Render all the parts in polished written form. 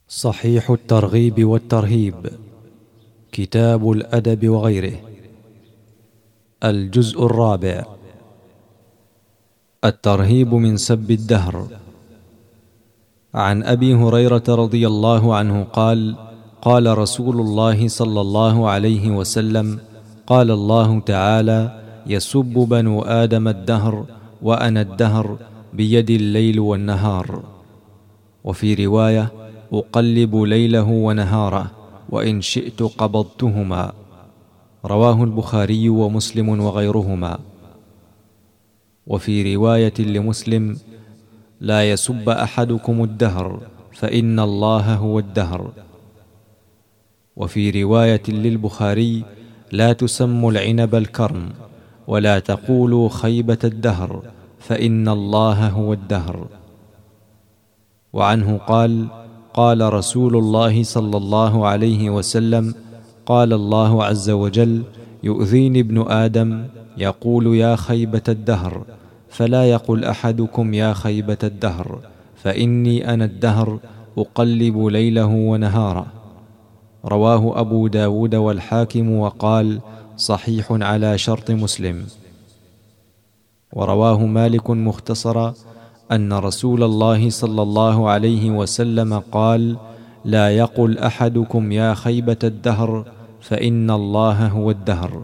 صحيح الترغيب والترهيب، كتاب الأدب وغيره. الجزء الرابع. الترهيب من سب الدهر. عن أبي هريرة رضي الله عنه قال: قال رسول الله صلى الله عليه وسلم: قال الله تعالى: يسب بنو آدم الدهر وأنا الدهر بيدي الليل والنهار. وفي رواية: أقلب ليله ونهاره وإن شئت قبضتهما. رواه البخاري ومسلم وغيرهما. وفي رواية لمسلم: لا يسب أحدكم الدهر فإن الله هو الدهر. وفي رواية للبخاري: لا تسموا العنب الكرم ولا تقولوا خيبة الدهر فإن الله هو الدهر. وعنه قال: قال رسول الله صلى الله عليه وسلم: قال الله عز وجل: يؤذيني ابن آدم يقول يا خيبة الدهر، فلا يقل أحدكم يا خيبة الدهر، فإني أنا الدهر أقلب ليله ونهاره. رواه أبو داود والحاكم وقال: صحيح على شرط مسلم. ورواه مالك مختصرا أن رسول الله صلى الله عليه وسلم قال: لا يقل أحدكم يا خيبة الدهر فإن الله هو الدهر.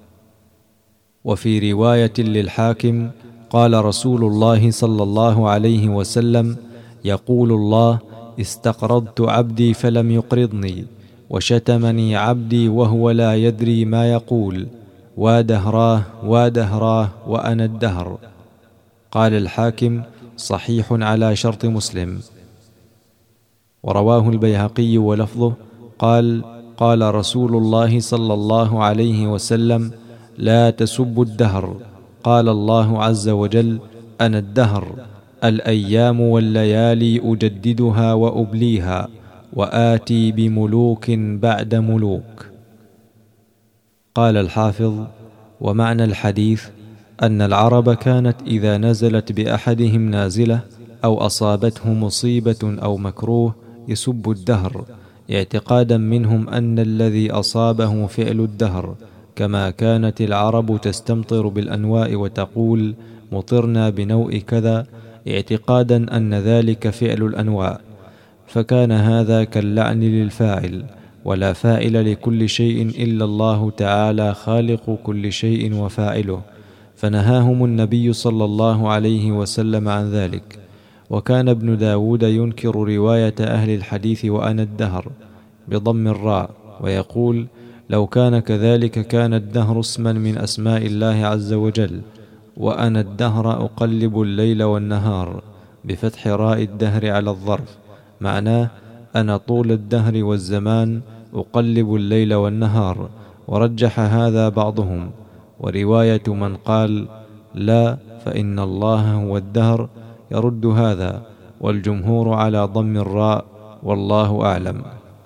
وفي رواية للحاكم: قال رسول الله صلى الله عليه وسلم: يقول الله: استقرضت عبدي فلم يقرضني، وشتمني عبدي وهو لا يدري ما يقول، وادهراه وادهراه وأنا الدهر. قال الحاكم: صحيح على شرط مسلم. ورواه البيهقي ولفظه قال: قال رسول الله صلى الله عليه وسلم: لا تسبوا الدهر. قال الله عز وجل: أنا الدهر، الأيام والليالي أجددها وأبليها، وآتي بملوك بعد ملوك. قال الحافظ: ومعنى الحديث أن العرب كانت إذا نزلت بأحدهم نازلة أو أصابته مصيبة أو مكروه يسب الدهر، اعتقادا منهم أن الذي أصابه فعل الدهر، كما كانت العرب تستمطر بالأنواء وتقول: مطرنا بنوء كذا، اعتقادا أن ذلك فعل الأنواء، فكان هذا كاللعن للفاعل، ولا فاعل لكل شيء إلا الله تعالى خالق كل شيء وفاعله، فنهاهم النبي صلى الله عليه وسلم عن ذلك. وكان ابن داود ينكر رواية أهل الحديث وأنا الدهر بضم الراء، ويقول: لو كان كذلك كان الدهر اسما من أسماء الله عز وجل، وأنا الدهر أقلب الليل والنهار بفتح راء الدهر على الظرف، معناه أنا طول الدهر والزمان أقلب الليل والنهار. ورجح هذا بعضهم. ورواية من قال لا فإن الله هو الدهر يرد هذا، والجمهور على ضم الراء، والله أعلم.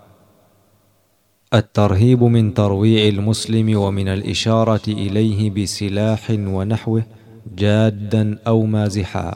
الترهيب من ترويع المسلم ومن الإشارة إليه بسلاح ونحوه جادا أو مازحا.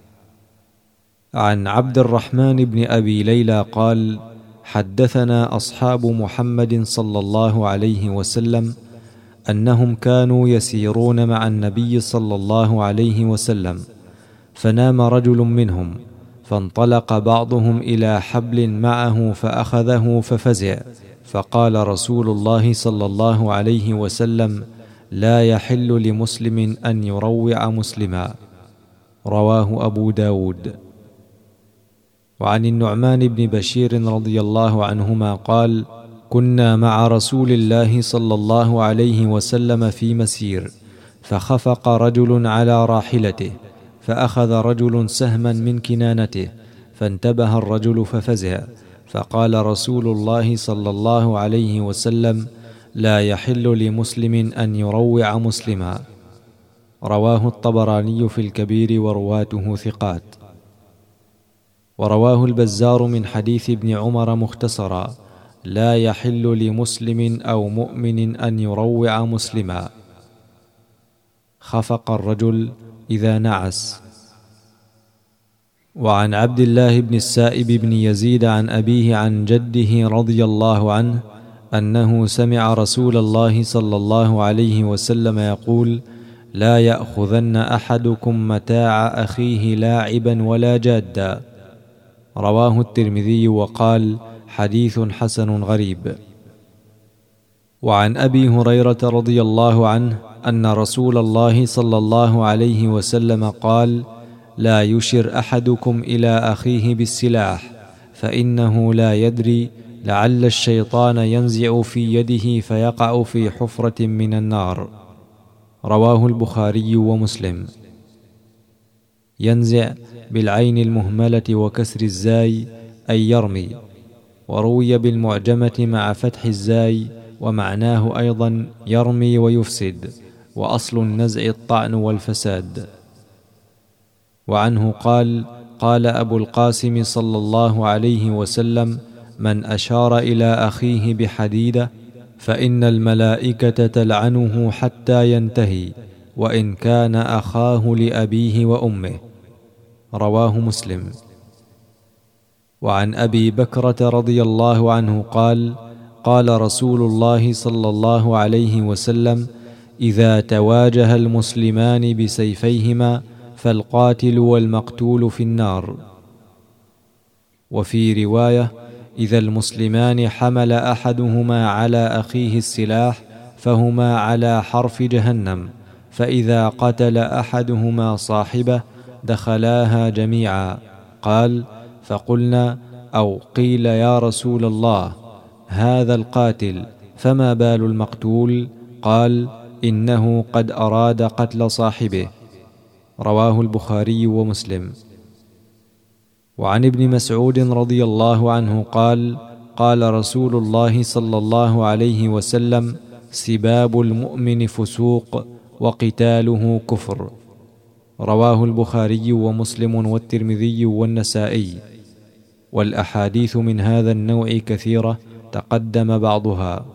عن عبد الرحمن بن أبي ليلى قال: حدثنا أصحاب محمد صلى الله عليه وسلم أنهم كانوا يسيرون مع النبي صلى الله عليه وسلم، فنام رجل منهم، فانطلق بعضهم إلى حبل معه فأخذه ففزع، فقال رسول الله صلى الله عليه وسلم: لا يحل لمسلم أن يروع مسلما. رواه أبو داود. وعن النعمان بن بشير رضي الله عنهما قال: كنا مع رسول الله صلى الله عليه وسلم في مسير، فخفق رجل على راحلته، فأخذ رجل سهما من كنانته، فانتبه الرجل ففزع، فقال رسول الله صلى الله عليه وسلم: لا يحل لمسلم أن يروع مسلما. رواه الطبراني في الكبير ورواته ثقات. ورواه البزار من حديث ابن عمر مختصرا: لا يحل لمسلم أو مؤمن أن يروع مسلما. خفق الرجل إذا نعس. وعن عبد الله بن السائب بن يزيد عن أبيه عن جده رضي الله عنه أنه سمع رسول الله صلى الله عليه وسلم يقول: لا يأخذن أحدكم متاع أخيه لاعبا ولا جادا. رواه الترمذي وقال: حديث حسن غريب. وعن أبي هريرة رضي الله عنه أن رسول الله صلى الله عليه وسلم قال: لا يشر أحدكم إلى أخيه بالسلاح، فإنه لا يدري، لعل الشيطان ينزع في يده فيقع في حفرة من النار. رواه البخاري ومسلم. ينزع بالعين المهملة وكسر الزاي أي يرمي، وروي بالمعجمة مع فتح الزاي، ومعناه أيضا يرمي ويفسد، وأصل النزع الطعن والفساد. وعنه قال: قال أبو القاسم صلى الله عليه وسلم: من أشار إلى أخيه بحديدة فإن الملائكة تلعنه حتى ينتهي، وإن كان أخاه لأبيه وأمه. رواه مسلم. وعن أبي بكرة رضي الله عنه قال: قال رسول الله صلى الله عليه وسلم: إذا تواجه المسلمان بسيفيهما فالقاتل والمقتول في النار. وفي رواية: إذا المسلمان حمل أحدهما على أخيه السلاح فهما على حرف جهنم، فإذا قتل أحدهما صاحبه دخلاها جميعا. قال: فقلنا أو قيل يا رسول الله، هذا القاتل، فما بال المقتول؟ قال: إنه قد أراد قتل صاحبه. رواه البخاري ومسلم. وعن ابن مسعود رضي الله عنه قال: قال رسول الله صلى الله عليه وسلم: سباب المؤمن فسوق، وقتاله كفر. رواه البخاري ومسلم والترمذي والنسائي. والأحاديث من هذا النوع كثيرة تقدم بعضها.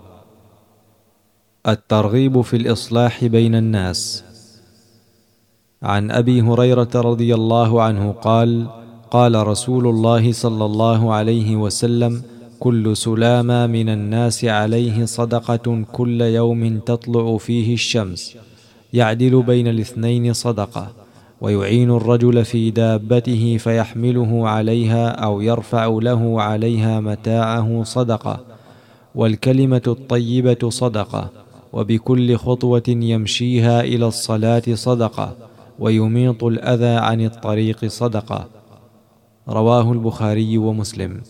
الترغيب في الإصلاح بين الناس. عن أبي هريرة رضي الله عنه قال: قال رسول الله صلى الله عليه وسلم: كل سلامة من الناس عليه صدقة كل يوم تطلع فيه الشمس، يعدل بين الاثنين صدقة، ويعين الرجل في دابته فيحمله عليها أو يرفع له عليها متاعه صدقة، والكلمة الطيبة صدقة، وبكل خطوة يمشيها إلى الصلاة صدقة، ويميط الأذى عن الطريق صدقة. رواه البخاري ومسلم.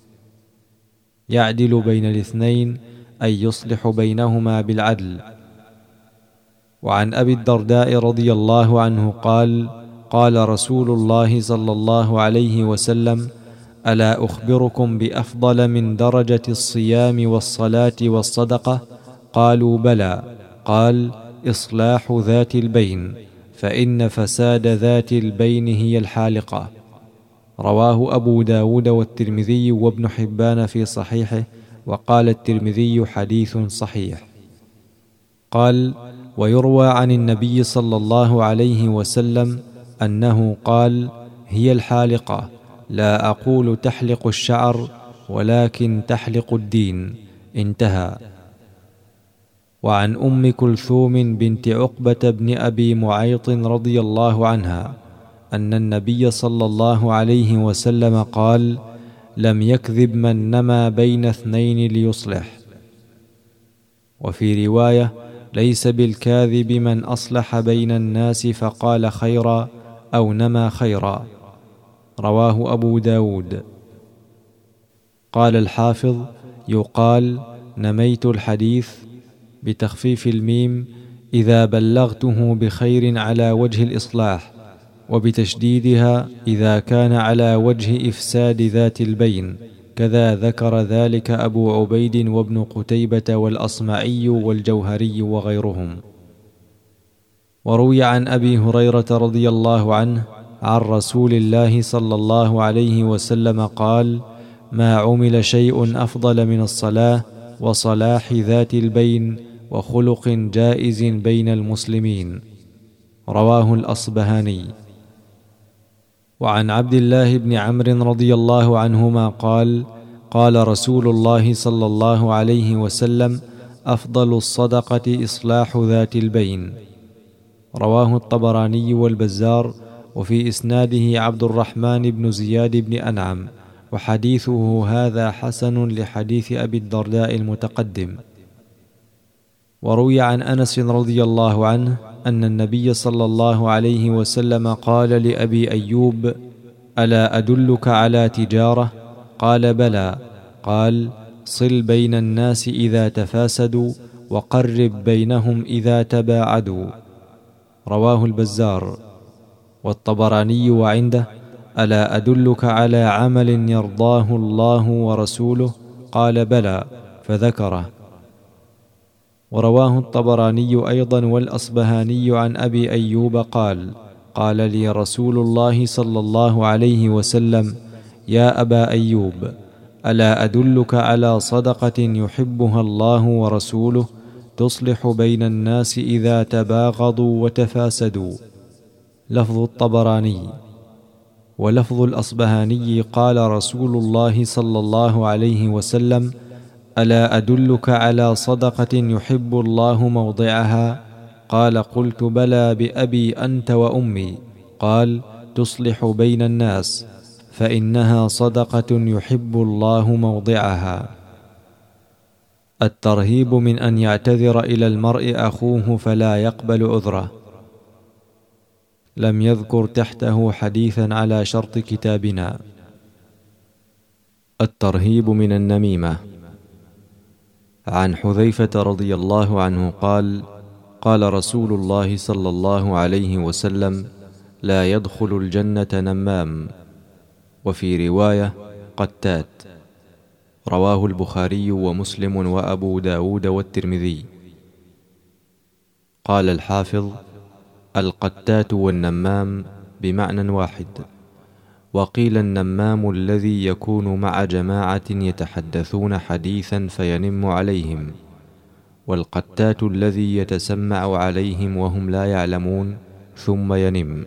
يعدل بين الاثنين أي يصلح بينهما بالعدل. وعن أبي الدرداء رضي الله عنه قال: قال رسول الله صلى الله عليه وسلم: ألا أخبركم بأفضل من درجة الصيام والصلاة والصدقة؟ قالوا: بلى. قال: إصلاح ذات البين، فإن فساد ذات البين هي الحالقة. رواه أبو داود والترمذي وابن حبان في صحيحه، وقال الترمذي: حديث صحيح. قال: ويروى عن النبي صلى الله عليه وسلم أنه قال: هي الحالقة، لا أقول تحلق الشعر ولكن تحلق الدين. انتهى. وعن أم كلثوم بنت عقبة بن أبي معيط رضي الله عنها أن النبي صلى الله عليه وسلم قال: لم يكذب من نمى بين اثنين ليصلح. وفي رواية: ليس بالكاذب من أصلح بين الناس فقال خيرا أو نمى خيرا. رواه أبو داود. قال الحافظ: يقال نميت الحديث بتخفيف الميم إذا بلغته بخير على وجه الإصلاح، وبتشديدها إذا كان على وجه إفساد ذات البين، كذا ذكر ذلك أبو عبيد وابن قتيبة والأصمعي والجوهري وغيرهم. وروي عن أبي هريرة رضي الله عنه عن رسول الله صلى الله عليه وسلم قال: ما عمل شيء أفضل من الصلاة وصلاح ذات البين وخلق جائز بين المسلمين. رواه الأصبهاني. وعن عبد الله بن عمرو رضي الله عنهما قال: قال رسول الله صلى الله عليه وسلم: أفضل الصدقة إصلاح ذات البين. رواه الطبراني والبزار، وفي إسناده عبد الرحمن بن زياد بن أنعم، وحديثه هذا حسن لحديث أبي الدرداء المتقدم. وروي عن أنس رضي الله عنه أن النبي صلى الله عليه وسلم قال لأبي أيوب: ألا أدلك على تجارة؟ قال: بلى. قال: صل بين الناس إذا تفاسدوا، وقرب بينهم إذا تباعدوا. رواه البزار والطبراني، وعنده: ألا أدلك على عمل يرضاه الله ورسوله؟ قال: بلى، فذكره. ورواه الطبراني أيضا والأصبهاني عن أبي أيوب قال: قال لي رسول الله صلى الله عليه وسلم: يا أبا أيوب، ألا أدلك على صدقة يحبها الله ورسوله تصلح بين الناس إذا تباغضوا وتفاسدوا؟ لفظ الطبراني. ولفظ الأصبهاني: قال رسول الله صلى الله عليه وسلم: ألا أدلك على صدقة يحب الله موضعها؟ قال: قلت: بلى بأبي أنت وأمي. قال: تصلح بين الناس، فإنها صدقة يحب الله موضعها. الترهيب من أن يعتذر إلى المرء أخوه فلا يقبل عذره. لم يذكر تحته حديثا على شرط كتابنا. الترهيب من النميمة. عن حذيفة رضي الله عنه قال: قال رسول الله صلى الله عليه وسلم: لا يدخل الجنة نمام. وفي رواية: قتات. رواه البخاري ومسلم وأبو داود والترمذي. قال الحافظ: القتات والنمام بمعنى واحد. وقيل النمام الذي يكون مع جماعة يتحدثون حديثا فينم عليهم، والقتات الذي يتسمع عليهم وهم لا يعلمون ثم ينم.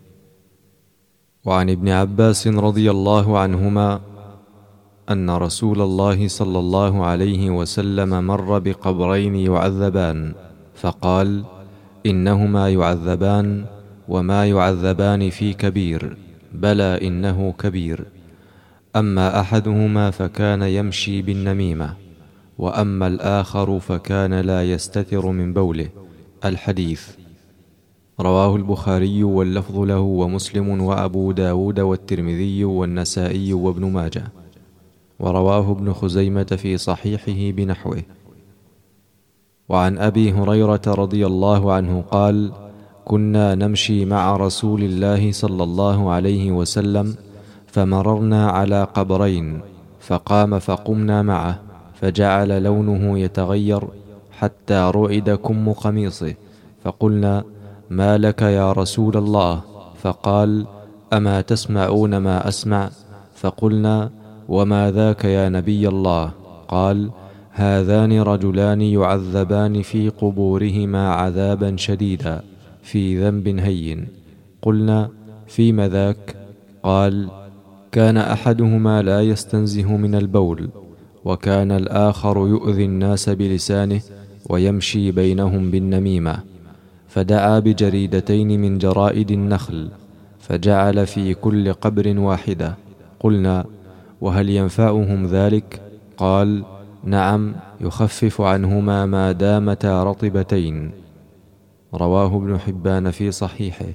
وعن ابن عباس رضي الله عنهما أن رسول الله صلى الله عليه وسلم مر بقبرين يعذبان، فقال: إنهما يعذبان، وما يعذبان في كبير، بلى إنه كبير. أما أحدهما فكان يمشي بالنميمة، وأما الآخر فكان لا يستتر من بوله. الحديث. رواه البخاري واللفظ له، ومسلم وأبو داود والترمذي والنسائي وابن ماجه، ورواه ابن خزيمة في صحيحه بنحوه. وعن أبي هريرة رضي الله عنه قال: كنا نمشي مع رسول الله صلى الله عليه وسلم، فمررنا على قبرين، فقام فقمنا معه، فجعل لونه يتغير حتى رعد كم قميصه، فقلنا: ما لك يا رسول الله؟ فقال: أما تسمعون ما أسمع؟ فقلنا: وما ذاك يا نبي الله؟ قال: هذان رجلان يعذبان في قبورهما عذابا شديدا في ذنب هين. قلنا: فيم ذاك؟ قال: كان أحدهما لا يستنزه من البول، وكان الآخر يؤذي الناس بلسانه ويمشي بينهم بالنميمة. فدعا بجريدتين من جرائد النخل، فجعل في كل قبر واحدة. قلنا: وهل ينفعهم ذلك؟ قال: نعم، يخفف عنهما ما دامتا رطبتين. رواه ابن حبان في صحيحه.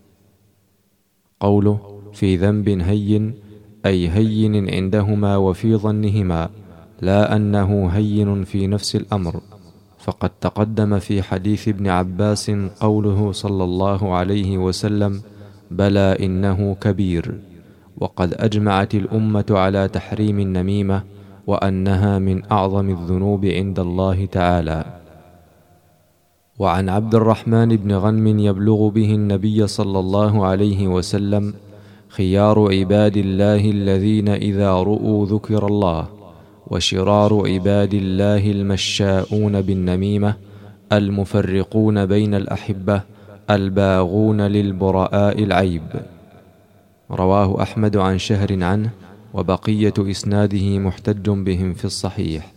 قوله في ذنب هين، أي هين عندهما وفي ظنهما، لا أنه هين في نفس الأمر. فقد تقدم في حديث ابن عباس قوله صلى الله عليه وسلم: بلى إنه كبير. وقد أجمعت الأمة على تحريم النميمة، وأنها من أعظم الذنوب عند الله تعالى. وعن عبد الرحمن بن غنم يبلغ به النبي صلى الله عليه وسلم: خيار عباد الله الذين إذا رؤوا ذكر الله، وشرار عباد الله المشاؤون بالنميمة، المفرقون بين الأحبة، الباغون للبراء العيب. رواه أحمد عن شهر عنه، وبقية إسناده محتج بهم في الصحيح.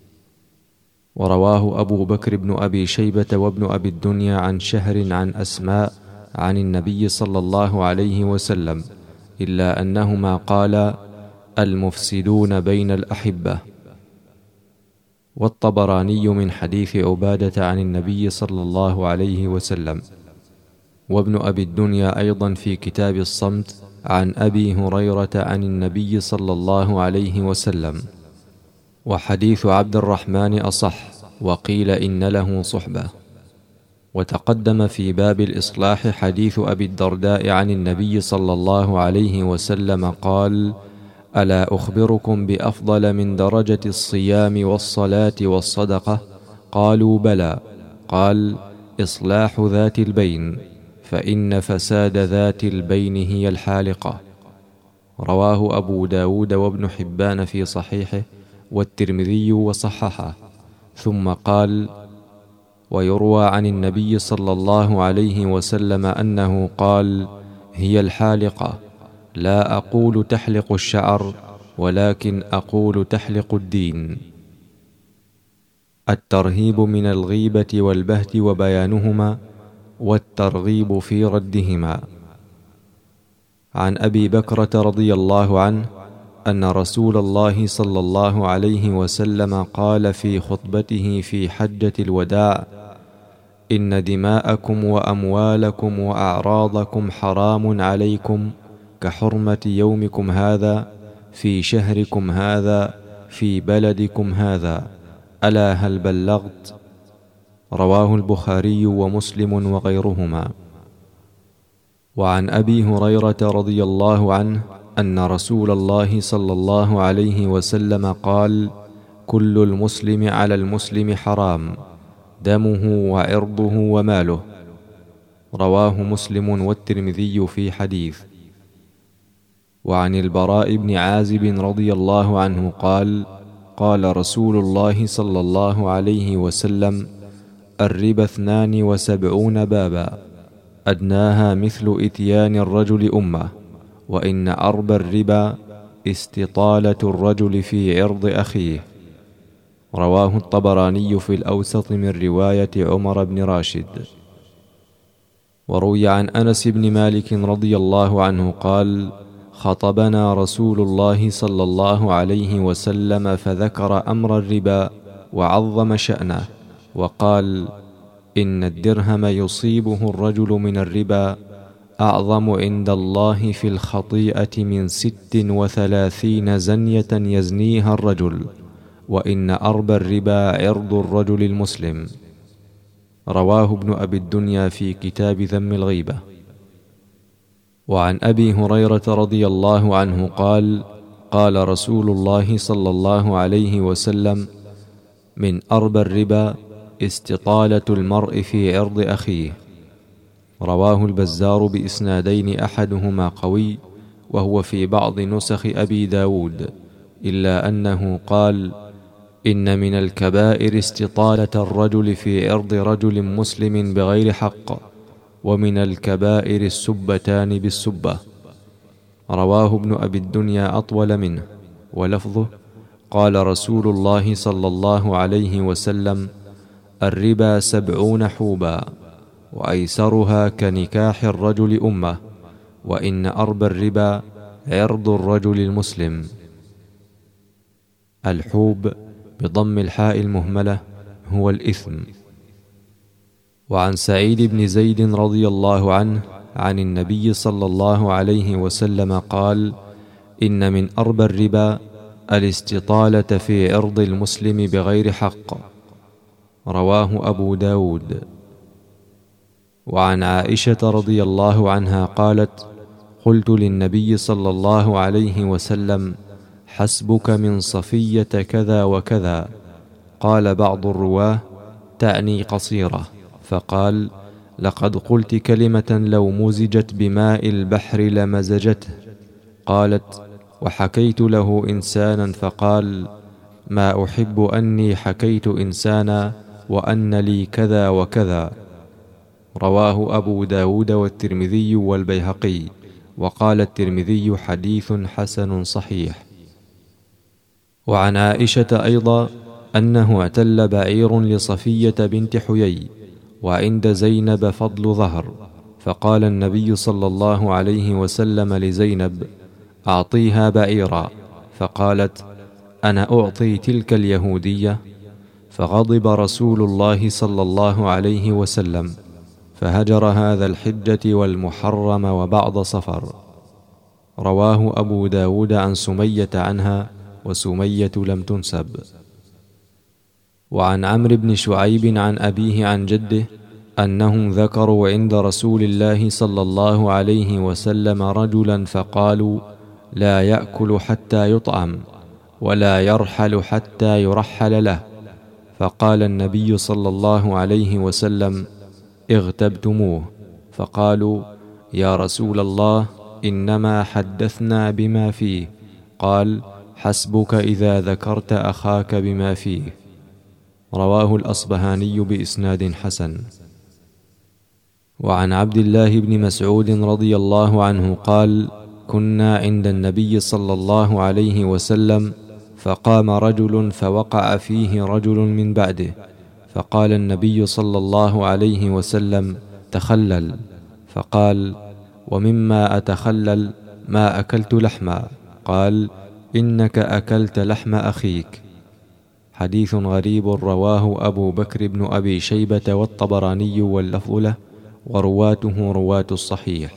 ورواه أبو بكر بن أبي شيبة وابن أبي الدنيا عن شهر عن أسماء عن النبي صلى الله عليه وسلم، إلا أنهما قالا: المفسدون بين الأحبة. والطبراني من حديث عبادة عن النبي صلى الله عليه وسلم. وابن أبي الدنيا أيضا في كتاب الصمت عن أبي هريرة عن النبي صلى الله عليه وسلم. وحديث عبد الرحمن أصح، وقيل إن له صحبة. وتقدم في باب الإصلاح حديث أبي الدرداء عن النبي صلى الله عليه وسلم قال: ألا أخبركم بأفضل من درجة الصيام والصلاة والصدقة؟ قالوا: بلى. قال: إصلاح ذات البين، فإن فساد ذات البين هي الحالقة. رواه أبو داود وابن حبان في صحيحه، والترمذي وصححه. ثم قال: ويروى عن النبي صلى الله عليه وسلم أنه قال: هي الحالقة، لا أقول تحلق الشعر، ولكن أقول تحلق الدين. الترهيب من الغيبة والبهت وبيانهما، والترغيب في ردهما. عن أبي بكرة رضي الله عنه أن رسول الله صلى الله عليه وسلم قال في خطبته في حجة الوداع: إن دماءكم وأموالكم وأعراضكم حرام عليكم كحرمة يومكم هذا في شهركم هذا في بلدكم هذا، ألا هل بلغت؟ رواه البخاري ومسلم وغيرهما. وعن أبي هريرة رضي الله عنه أن رسول الله صلى الله عليه وسلم قال: كل المسلم على المسلم حرام، دمه وعرضه وماله. رواه مسلم والترمذي في حديث. وعن البراء بن عازب رضي الله عنه قال: قال رسول الله صلى الله عليه وسلم: الربا 72 بابا، أدناها مثل إتيان الرجل أمه، وإن أربى الربا استطالة الرجل في عرض أخيه. رواه الطبراني في الأوسط من رواية عمر بن راشد. وروي عن أنس بن مالك رضي الله عنه قال: خطبنا رسول الله صلى الله عليه وسلم فذكر أمر الربا وعظم شأنه، وقال: إن الدرهم يصيبه الرجل من الربا أعظم عند الله في الخطيئة من 36 زنية يزنيها الرجل، وإن أربى الربا عرض الرجل المسلم. رواه ابن أبي الدنيا في كتاب ذم الغيبة. وعن أبي هريرة رضي الله عنه قال: قال رسول الله صلى الله عليه وسلم: من أربى الربا استطالة المرء في عرض أخيه. رواه البزار بإسنادين أحدهما قوي، وهو في بعض نسخ أبي داود، إلا أنه قال: إن من الكبائر استطالة الرجل في عرض رجل مسلم بغير حق، ومن الكبائر السبتان بالسبة. رواه ابن أبي الدنيا أطول منه، ولفظه: قال رسول الله صلى الله عليه وسلم: الربا 70 حوبا، وأيسرها كنكاح الرجل أمه، وإن أربى الربا عرض الرجل المسلم. الحوب بضم الحاء المهملة هو الإثم. وعن سعيد بن زيد رضي الله عنه عن النبي صلى الله عليه وسلم قال: إن من أربى الربا الاستطالة في عرض المسلم بغير حق. رواه أبو داود. وعن عائشة رضي الله عنها قالت: قلت للنبي صلى الله عليه وسلم: حسبك من صفية كذا وكذا. قال بعض الرواه: تعني قصيرة، فقال: لقد قلت كلمة لو مزجت بماء البحر لمزجته. قالت: وحكيت له إنسانا فقال: ما أحب أني حكيت إنسانا وأن لي كذا وكذا. رواه أبو داود والترمذي والبيهقي، وقال الترمذي حديث حسن صحيح. وعن عائشة أيضا أنه اعتل بعير لصفية بنت حيي وعند زينب فضل ظهر، فقال النبي صلى الله عليه وسلم لزينب: أعطيها بعيرا، فقالت: أنا أعطي تلك اليهودية؟ فغضب رسول الله صلى الله عليه وسلم، فهجر هذا الحجة والمحرم وبعض صفر. رواه أبو داود عن سمية عنها، وسمية لم تنسب. وعن عمرو بن شعيب عن أبيه عن جده أنهم ذكروا عند رسول الله صلى الله عليه وسلم رجلا فقالوا: لا يأكل حتى يطعم، ولا يرحل حتى يرحل له. فقال النبي صلى الله عليه وسلم: اغتبتموه. فقالوا: يا رسول الله، إنما حدثنا بما فيه. قال: حسبك إذا ذكرت أخاك بما فيه. رواه الأصبهاني بإسناد حسن. وعن عبد الله بن مسعود رضي الله عنه قال: كنا عند النبي صلى الله عليه وسلم، فقام رجل فوقع فيه رجل من بعده، فقال النبي صلى الله عليه وسلم: تخلل. فقال: ومما أتخلل؟ ما أكلت لحما. قال: إنك أكلت لحم أخيك. حديث غريب رواه أبو بكر بن أبي شيبة والطبراني واللفظ له، ورواته رواة الصحيح.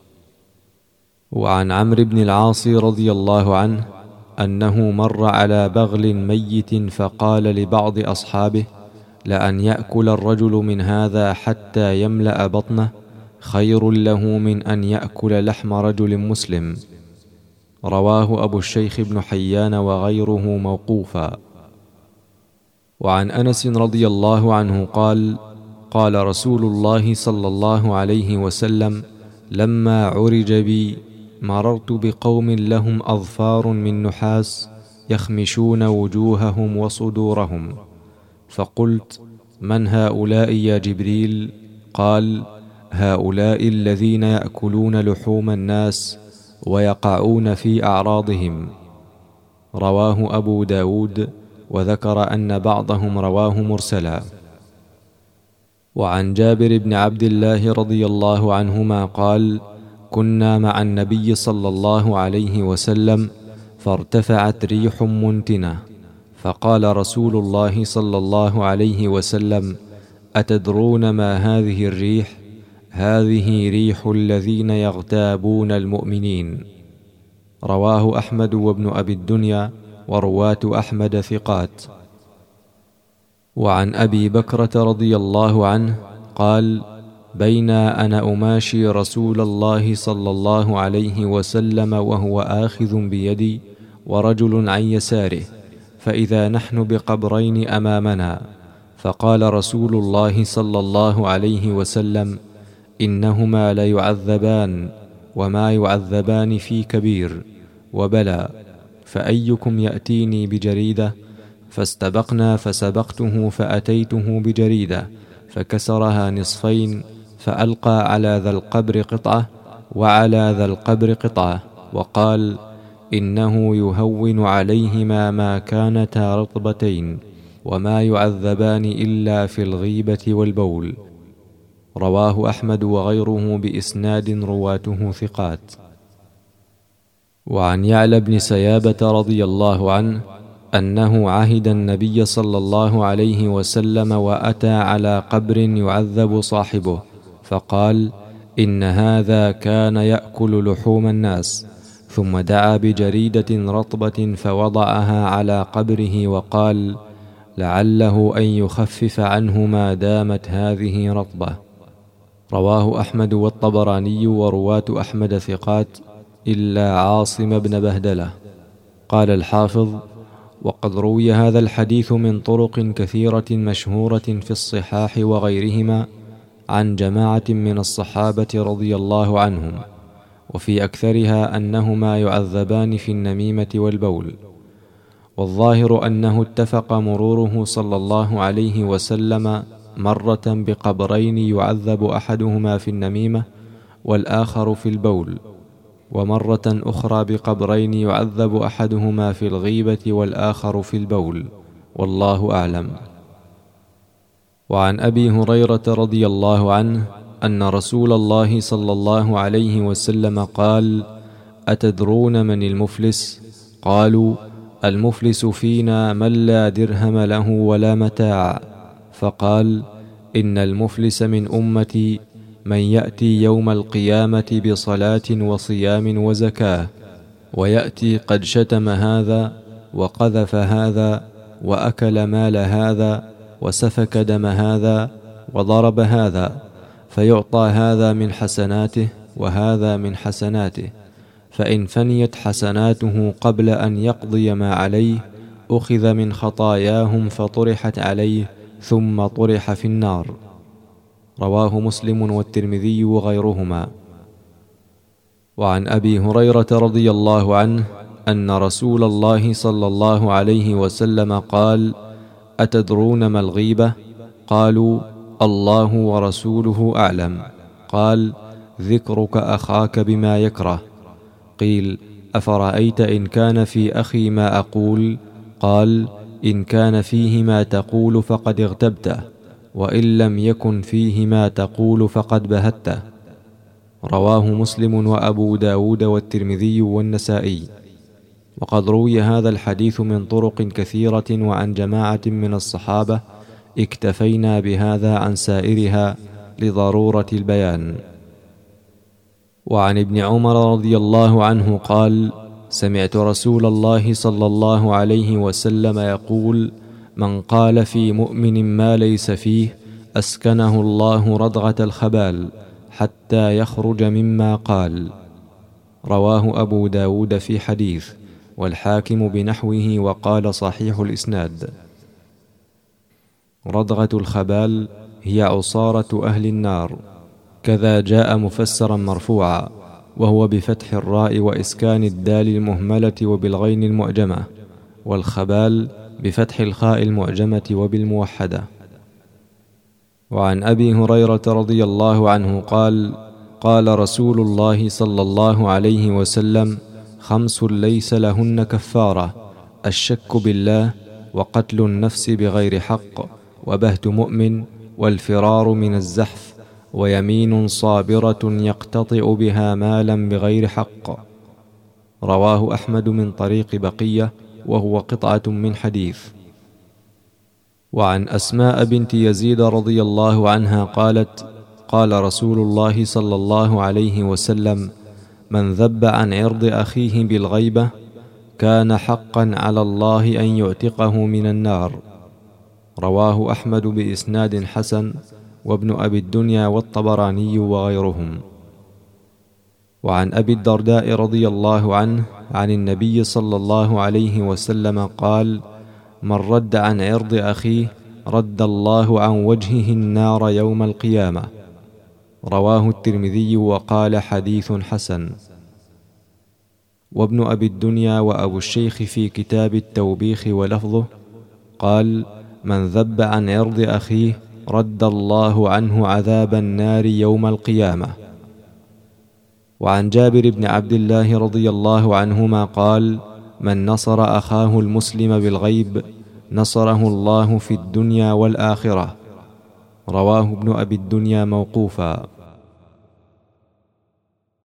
وعن عمرو بن العاص رضي الله عنه أنه مر على بغل ميت فقال لبعض أصحابه: لأن يأكل الرجل من هذا حتى يملأ بطنه خير له من أن يأكل لحم رجل مسلم. رواه أبو الشيخ بن حيان وغيره موقوفا. وعن أنس رضي الله عنه قال: قال رسول الله صلى الله عليه وسلم: لما عرج بي مررت بقوم لهم أظفار من نحاس يخمشون وجوههم وصدورهم، فقلت: من هؤلاء يا جبريل؟ قال: هؤلاء الذين يأكلون لحوم الناس ويقعون في أعراضهم. رواه أبو داود، وذكر أن بعضهم رواه مرسلا. وعن جابر بن عبد الله رضي الله عنهما قال: كنا مع النبي صلى الله عليه وسلم فارتفعت ريح منتنة، فقال رسول الله صلى الله عليه وسلم: أتدرون ما هذه الريح؟ هذه ريح الذين يغتابون المؤمنين. رواه أحمد وابن أبي الدنيا، ورواة أحمد ثقات. وعن أبي بكرة رضي الله عنه قال: بينا أنا أماشي رسول الله صلى الله عليه وسلم وهو آخذ بيدي ورجل عن يساره، فإذا نحن بقبرين أمامنا، فقال رسول الله صلى الله عليه وسلم: إنهما ليعذبان، وما يعذبان في كبير، وبلى، فأيكم يأتيني بجريدة؟ فاستبقنا فسبقته فأتيته بجريدة فكسرها نصفين، فألقى على ذا القبر قطعة وعلى ذا القبر قطعة، وقال: إنه يهون عليهما ما كانتا رطبتين، وما يعذبان إلا في الغيبة والبول. رواه أحمد وغيره بإسناد رواته ثقات. وعن يعلى بن سيابة رضي الله عنه أنه عهد النبي صلى الله عليه وسلم وأتى على قبر يعذب صاحبه، فقال: إن هذا كان يأكل لحوم الناس، ثم دعا بجريدة رطبة فوضعها على قبره وقال: لعله أن يخفف عنه ما دامت هذه رطبة. رواه أحمد والطبراني ورواة أحمد ثقات إلا عاصم بن بهدلة. قال الحافظ: وقد روي هذا الحديث من طرق كثيرة مشهورة في الصحاح وغيرهما عن جماعة من الصحابة رضي الله عنهم، وفي أكثرها أنهما يعذبان في النميمة والبول. والظاهر أنه اتفق مروره صلى الله عليه وسلم مرة بقبرين يعذب أحدهما في النميمة والآخر في البول، ومرة أخرى بقبرين يعذب أحدهما في الغيبة والآخر في البول، والله أعلم. وعن أبي هريرة رضي الله عنه أن رسول الله صلى الله عليه وسلم قال: أتدرون من المفلس؟ قالوا: المفلس فينا من لا درهم له ولا متاع. فقال: إن المفلس من أمتي من يأتي يوم القيامة بصلاة وصيام وزكاة، ويأتي قد شتم هذا وقذف هذا وأكل مال هذا وسفك دم هذا وضرب هذا، فيعطى هذا من حسناته وهذا من حسناته، فإن فنيت حسناته قبل أن يقضي ما عليه أخذ من خطاياهم فطرحت عليه ثم طرح في النار. رواه مسلم والترمذي وغيرهما. وعن أبي هريرة رضي الله عنه أن رسول الله صلى الله عليه وسلم قال: أتدرون ما الغيبة؟ قالوا: الله ورسوله أعلم. قال: ذكرك أخاك بما يكره. قيل: أفرأيت إن كان في أخي ما أقول؟ قال: إن كان فيه ما تقول فقد اغتبته، وإن لم يكن فيه ما تقول فقد بهته. رواه مسلم وأبو داود والترمذي والنسائي. وقد روي هذا الحديث من طرق كثيرة وعن جماعة من الصحابة، اكتفينا بهذا عن سائرها لضرورة البيان. وعن ابن عمر رضي الله عنه قال: سمعت رسول الله صلى الله عليه وسلم يقول: من قال في مؤمن ما ليس فيه أسكنه الله ردغة الخبال حتى يخرج مما قال. رواه أبو داود في حديث، والحاكم بنحوه وقال صحيح الإسناد. ردغة الخبال هي عصارة أهل النار، كذا جاء مفسرا مرفوعا، وهو بفتح الراء وإسكان الدال المهملة وبالغين المعجمة، والخبال بفتح الخاء المعجمة وبالموحدة. وعن أبي هريرة رضي الله عنه قال: قال رسول الله صلى الله عليه وسلم: 5 ليس لهن كفارة: الشك بالله، وقتل النفس بغير حق، وبهت مؤمن، والفرار من الزحف، ويمين صابرة يقتطع بها مالا بغير حق. رواه أحمد من طريق بقية، وهو قطعة من حديث. وعن أسماء بنت يزيد رضي الله عنها قالت: قال رسول الله صلى الله عليه وسلم: من ذب عن عرض أخيه بالغيبة كان حقا على الله أن يعتقه من النار. رواه أحمد بإسناد حسن، وابن أبي الدنيا والطبراني وغيرهم. وعن أبي الدرداء رضي الله عنه عن النبي صلى الله عليه وسلم قال: من رد عن عرض أخيه رد الله عن وجهه النار يوم القيامة. رواه الترمذي وقال حديث حسن. وابن أبي الدنيا وأبو الشيخ في كتاب التوبيخ ولفظه قال: من ذب عن عرض أخيه رد الله عنه عذاب النار يوم القيامة. وعن جابر بن عبد الله رضي الله عنهما قال: من نصر أخاه المسلم بالغيب نصره الله في الدنيا والآخرة. رواه ابن أبي الدنيا موقوفا.